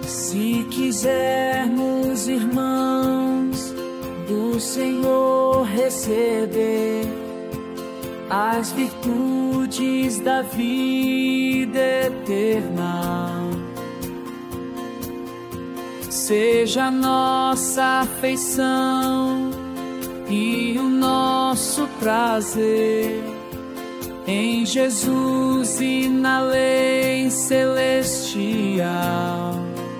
Se quisermos, irmãos, do Senhor receber as virtudes da vida eterna, seja nossa afeição e o nosso prazer em Jesus e na lei celestial.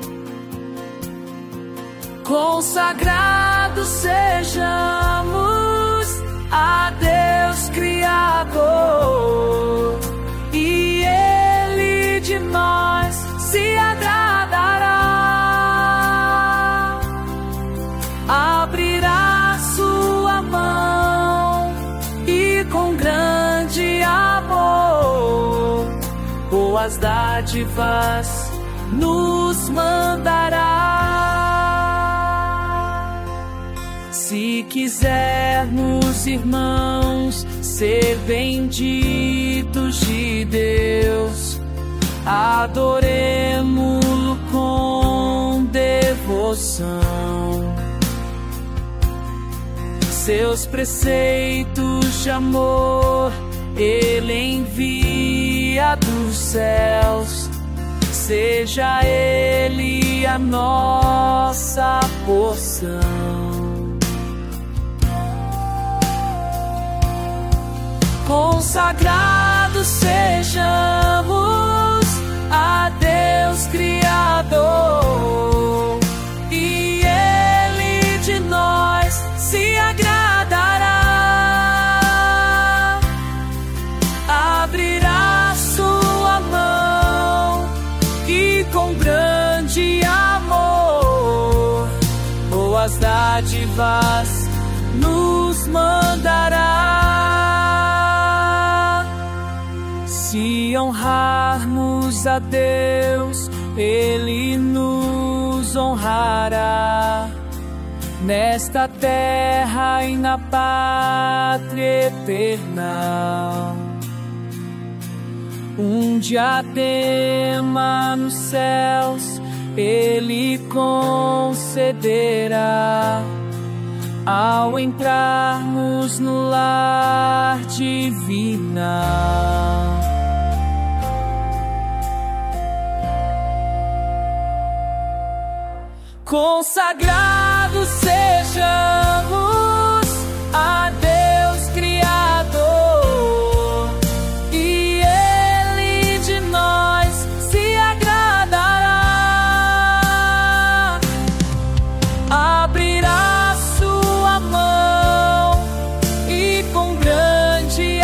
Consagrados sejamos a Deus Criador, e Ele de nós se agradará. Abrirá sua mão e com grande amor boas dádivas nos mandará. Se quisermos, irmãos, ser benditos de Deus, adoremo-lo com devoção. Seus preceitos de amor Ele envia dos céus, seja Ele a nossa porção. Consagrados sejamos a Deus Criador, e Ele de nós se agradará. Abrirá sua mão e com grande amor boas dádivas nos mandará. Se honrarmos a Deus, Ele nos honrará nesta terra e na pátria eterna. Um diadema nos céus Ele concederá ao entrarmos no lar divina. Consagrados sejamos a Deus Criador, e Ele de nós se agradará. Abrirá sua mão e com grande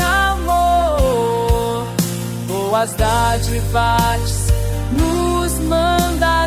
amor boas dádivas nos mandará.